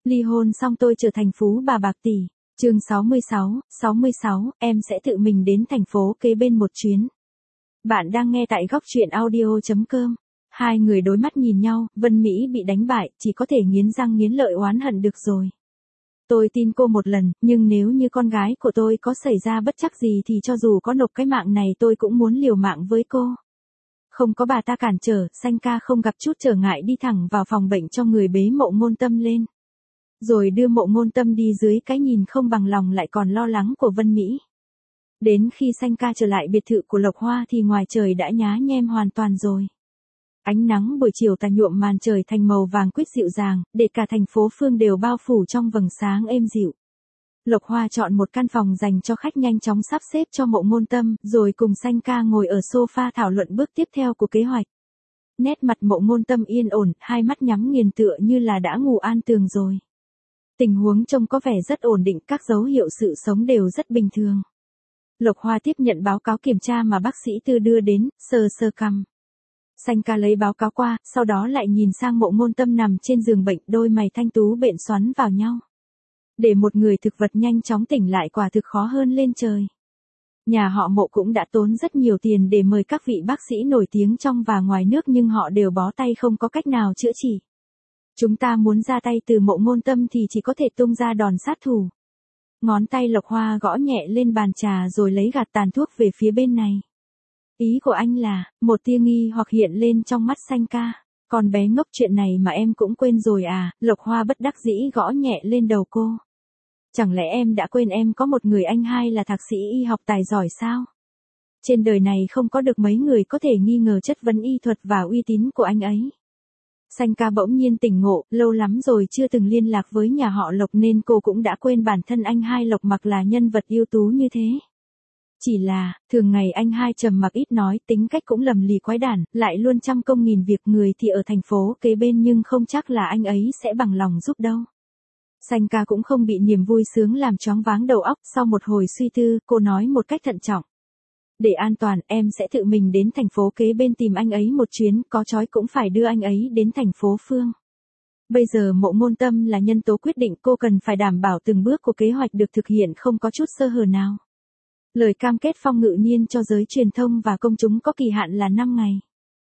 Ly hôn xong tôi trở thành phú bà bạc tỷ. Chương 66, em sẽ tự mình đến thành phố kế bên một chuyến. Bạn đang nghe tại góc truyện audio.com. Hai người đối mắt nhìn nhau, Vân Mỹ bị đánh bại, chỉ có thể nghiến răng nghiến lợi oán hận được rồi. Tôi tin cô một lần, nhưng nếu như con gái của tôi có xảy ra bất trắc gì thì cho dù có nộp cái mạng này tôi cũng muốn liều mạng với cô. Không có bà ta cản trở, Sanh ca không gặp chút trở ngại đi thẳng vào phòng bệnh cho người bế Mộ Ngôn Tâm lên. Rồi đưa Mộ Ngôn Tâm đi dưới cái nhìn không bằng lòng lại còn lo lắng của Vân Mỹ. Đến khi Sanh ca trở lại biệt thự của Lộc Hoa thì ngoài trời đã nhá nhem hoàn toàn rồi. Ánh nắng buổi chiều tà nhuộm màn trời thành màu vàng quýt dịu dàng, để cả thành phố Phương đều bao phủ trong vầng sáng êm dịu. Lộc Hoa chọn một căn phòng dành cho khách nhanh chóng sắp xếp cho Mộ Ngôn Tâm, rồi cùng Sanh ca ngồi ở sofa thảo luận bước tiếp theo của kế hoạch. Nét mặt Mộ Ngôn Tâm yên ổn, hai mắt nhắm nghiền tựa như là đã ngủ an tường rồi. Tình huống trông có vẻ rất ổn định, các dấu hiệu sự sống đều rất bình thường. Lộc Hoa tiếp nhận báo cáo kiểm tra mà bác sĩ Tư đưa đến, sờ sờ cằm. Sanh ca lấy báo cáo qua, sau đó lại nhìn sang Mộ Ngôn Tâm nằm trên giường bệnh, đôi mày thanh tú bện xoắn vào nhau. Để một người thực vật nhanh chóng tỉnh lại quả thực khó hơn lên trời. Nhà họ Mộ cũng đã tốn rất nhiều tiền để mời các vị bác sĩ nổi tiếng trong và ngoài nước nhưng họ đều bó tay không có cách nào chữa trị. Chúng ta muốn ra tay từ Mộ Ngôn Tâm thì chỉ có thể tung ra đòn sát thủ. Ngón tay Lộc Hoa gõ nhẹ lên bàn trà rồi lấy gạt tàn thuốc về phía bên này. Ý của anh là, một tia nghi hoặc hiện lên trong mắt Sanh ca. Con bé ngốc, chuyện này mà em cũng quên rồi à? Lộc Hoa bất đắc dĩ gõ nhẹ lên đầu cô. Chẳng lẽ em đã quên em có một người anh hai là thạc sĩ y học tài giỏi sao? Trên đời này không có được mấy người có thể nghi ngờ chất vấn y thuật và uy tín của anh ấy. Sanh ca bỗng nhiên tỉnh ngộ, lâu lắm rồi chưa từng liên lạc với nhà họ Lộc nên cô cũng đã quên bản thân anh hai Lộc Mặc là nhân vật ưu tú như thế. Chỉ là, thường ngày anh hai trầm mặc ít nói, tính cách cũng lầm lì quái đản, lại luôn trăm công nghìn việc, người thì ở thành phố kế bên nhưng không chắc là anh ấy sẽ bằng lòng giúp đâu. Sanh ca cũng không bị niềm vui sướng làm choáng váng đầu óc, sau một hồi suy tư, cô nói một cách thận trọng. Để an toàn, em sẽ tự mình đến thành phố kế bên tìm anh ấy một chuyến, có trói cũng phải đưa anh ấy đến thành phố Phương. Bây giờ Mộ Ngôn Tâm là nhân tố quyết định, cô cần phải đảm bảo từng bước của kế hoạch được thực hiện không có chút sơ hở nào. Lời cam kết Phong Ngự Niên cho giới truyền thông và công chúng có kỳ hạn là 5 ngày.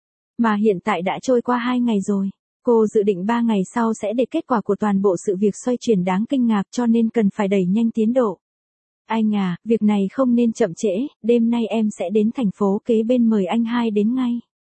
Mà hiện tại đã trôi qua 2 ngày rồi. Cô dự định 3 ngày sau sẽ để kết quả của toàn bộ sự việc xoay chuyển đáng kinh ngạc cho nên cần phải đẩy nhanh tiến độ. Anh à, việc này không nên chậm trễ, đêm nay em sẽ đến thành phố kế bên mời anh hai đến ngay.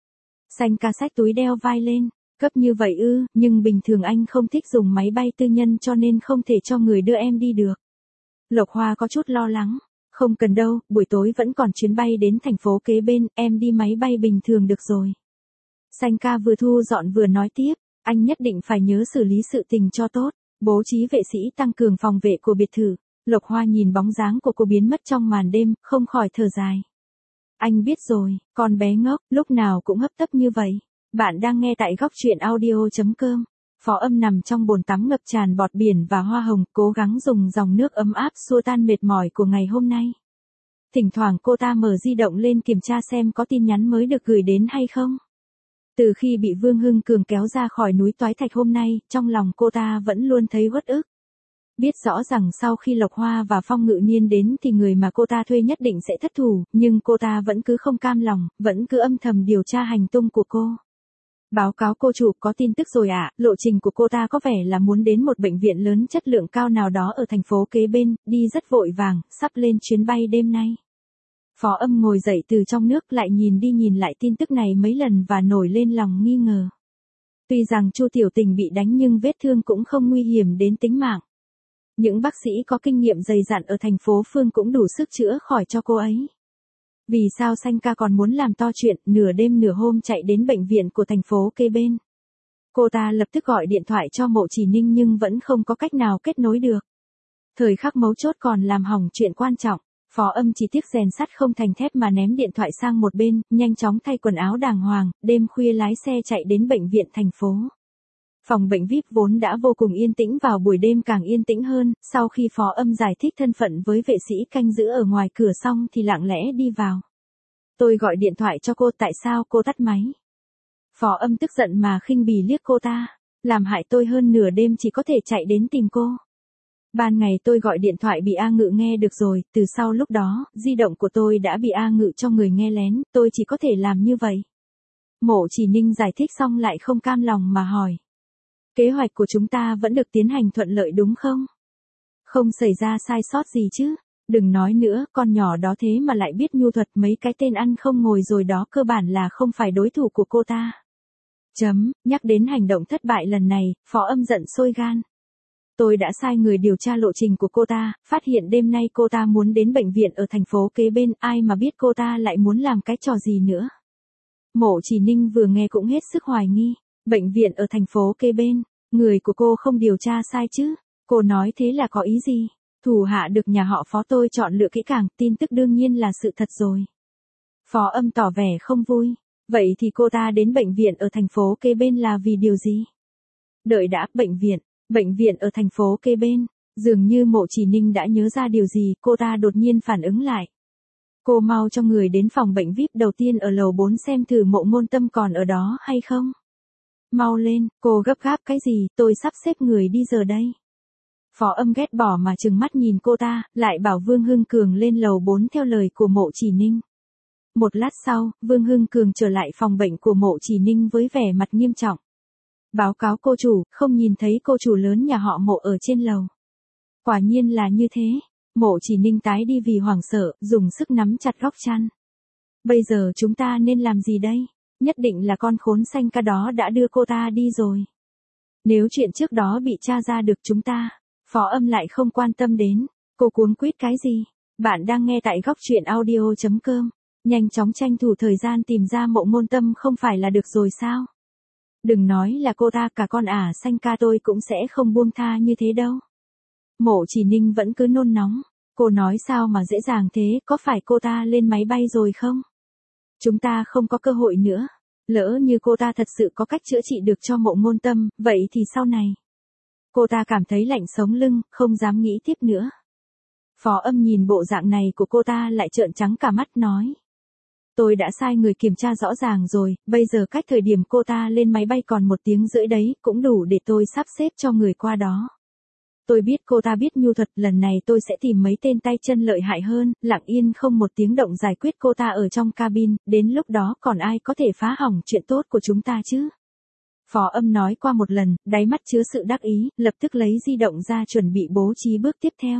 Sanh ca xách túi đeo vai lên, cấp như vậy ư, nhưng bình thường anh không thích dùng máy bay tư nhân cho nên không thể cho người đưa em đi được. Lộc Hoa có chút lo lắng, không cần đâu, buổi tối vẫn còn chuyến bay đến thành phố kế bên, em đi máy bay bình thường được rồi. Sanh ca vừa thu dọn vừa nói tiếp, anh nhất định phải nhớ xử lý sự tình cho tốt, bố trí vệ sĩ tăng cường phòng vệ của biệt thự. Lộc Hoa nhìn bóng dáng của cô biến mất trong màn đêm, không khỏi thở dài. Anh biết rồi, con bé ngốc, lúc nào cũng hấp tấp như vậy. Bạn đang nghe tại góc truyện audio.com. Phó Âm nằm trong bồn tắm ngập tràn bọt biển và hoa hồng, cố gắng dùng dòng nước ấm áp xua tan mệt mỏi của ngày hôm nay. Thỉnh thoảng cô ta mở di động lên kiểm tra xem có tin nhắn mới được gửi đến hay không. Từ khi bị Vương Hưng Cường kéo ra khỏi núi Toái Thạch hôm nay, trong lòng cô ta vẫn luôn thấy uất ức. Biết rõ rằng sau khi Lộc Hoa và Phong Ngự Niên đến thì người mà cô ta thuê nhất định sẽ thất thủ, nhưng cô ta vẫn cứ không cam lòng, vẫn cứ âm thầm điều tra hành tung của cô. Báo cáo cô chủ, có tin tức rồi ạ, lộ trình của cô ta có vẻ là muốn đến một bệnh viện lớn chất lượng cao nào đó ở thành phố kế bên, đi rất vội vàng, sắp lên chuyến bay đêm nay. Phó Âm ngồi dậy từ trong nước lại nhìn đi nhìn lại tin tức này mấy lần và nổi lên lòng nghi ngờ. Tuy rằng Chu Tiểu Tình bị đánh nhưng vết thương cũng không nguy hiểm đến tính mạng. Những bác sĩ có kinh nghiệm dày dặn ở thành phố Phương cũng đủ sức chữa khỏi cho cô ấy. Vì sao Sanh ca còn muốn làm to chuyện, nửa đêm nửa hôm chạy đến bệnh viện của thành phố kế bên? Cô ta lập tức gọi điện thoại cho Mộ Chỉ Ninh nhưng vẫn không có cách nào kết nối được. Thời khắc mấu chốt còn làm hỏng chuyện quan trọng. Phó Âm chỉ tiếc rèn sắt không thành thép mà ném điện thoại sang một bên, nhanh chóng thay quần áo đàng hoàng, đêm khuya lái xe chạy đến bệnh viện thành phố. Phòng bệnh VIP vốn đã vô cùng yên tĩnh vào buổi đêm càng yên tĩnh hơn, sau khi Phó Âm giải thích thân phận với vệ sĩ canh giữ ở ngoài cửa xong thì lặng lẽ đi vào. Tôi gọi điện thoại cho cô, tại sao cô tắt máy? Phó Âm tức giận mà khinh bỉ liếc cô ta. làm hại tôi hơn nửa đêm chỉ có thể chạy đến tìm cô. Ban ngày tôi gọi điện thoại bị A Ngự nghe được rồi, từ sau lúc đó, di động của tôi đã bị A Ngự cho người nghe lén, tôi chỉ có thể làm như vậy. Mộ Chỉ Ninh giải thích xong lại không cam lòng mà hỏi. Kế hoạch của chúng ta vẫn được tiến hành thuận lợi đúng không? Không xảy ra sai sót gì chứ? Đừng nói nữa, con nhỏ đó thế mà lại biết nhu thuật, mấy cái tên ăn không ngồi rồi đó cơ bản là không phải đối thủ của cô ta. Nhắc đến hành động thất bại lần này, Phó Âm giận sôi gan. Tôi đã sai người điều tra lộ trình của cô ta, phát hiện đêm nay cô ta muốn đến bệnh viện ở thành phố kế bên, ai mà biết cô ta lại muốn làm cái trò gì nữa. Mộ Chỉ Ninh vừa nghe cũng hết sức hoài nghi. Bệnh viện ở thành phố kế bên, người của cô không điều tra sai chứ? Cô nói thế là có ý gì? Thủ hạ được nhà họ Phó tôi chọn lựa kỹ càng, tin tức đương nhiên là sự thật rồi. Phó Âm tỏ vẻ không vui. Vậy thì cô ta đến bệnh viện ở thành phố kế bên là vì điều gì? Đợi đã, bệnh viện ở thành phố kế bên. Dường như Mộ Chỉ Ninh đã nhớ ra điều gì, cô ta đột nhiên phản ứng lại. Cô mau cho người đến phòng bệnh VIP đầu tiên ở lầu 4 xem thử Mộ Ngôn Tâm còn ở đó hay không. Mau lên, cô gấp gáp cái gì, tôi sắp xếp người đi giờ đây. Phó Âm ghét bỏ mà trừng mắt nhìn cô ta, lại bảo Vương Hưng Cường lên lầu 4 theo lời của Mộ Chỉ Ninh. Một lát sau, Vương Hưng Cường trở lại phòng bệnh của Mộ Chỉ Ninh với vẻ mặt nghiêm trọng. Báo cáo cô chủ, không nhìn thấy cô chủ lớn nhà họ Mộ ở trên lầu. Quả nhiên là như thế. Mộ Chỉ Ninh tái đi vì hoảng sợ, dùng sức nắm chặt góc chăn. Bây giờ chúng ta nên làm gì đây? Nhất định là con khốn xanh ca đó đã đưa cô ta đi rồi. Nếu chuyện trước đó bị tra ra được chúng ta, Phó Âm lại không quan tâm đến. Cô cuống quýt cái gì? Bạn đang nghe tại góc truyện audio.com. Nhanh chóng tranh thủ thời gian tìm ra Mộ Ngôn Tâm không phải là được rồi sao? Đừng nói là cô ta, cả con ả xanh ca tôi cũng sẽ không buông tha như thế đâu. Mộ Chỉ Ninh vẫn cứ nôn nóng. Cô nói sao mà dễ dàng thế, có phải cô ta lên máy bay rồi không? Chúng ta không có cơ hội nữa. Lỡ như cô ta thật sự có cách chữa trị được cho Mộ Ngôn Tâm, vậy thì sau này. Cô ta cảm thấy lạnh sống lưng, không dám nghĩ tiếp nữa. Phó Âm nhìn bộ dạng này của cô ta lại trợn trắng cả mắt nói. Tôi đã sai người kiểm tra rõ ràng rồi, bây giờ cách thời điểm cô ta lên máy bay còn 1 tiếng rưỡi đấy, cũng đủ để tôi sắp xếp cho người qua đó. Tôi biết cô ta biết nhu thuật, lần này tôi sẽ tìm mấy tên tay chân lợi hại hơn, lặng yên không một tiếng động giải quyết cô ta ở trong cabin, đến lúc đó còn ai có thể phá hỏng chuyện tốt của chúng ta chứ? Phó Âm nói qua một lần, đáy mắt chứa sự đắc ý, lập tức lấy di động ra chuẩn bị bố trí bước tiếp theo.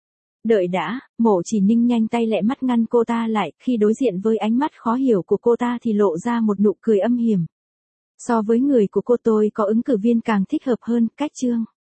Đợi đã, Mộ Chỉ Ninh nhanh tay lẹ mắt ngăn cô ta lại, khi đối diện với ánh mắt khó hiểu của cô ta thì lộ ra một nụ cười âm hiểm. So với người của cô tôi có ứng cử viên càng thích hợp hơn, cách chương.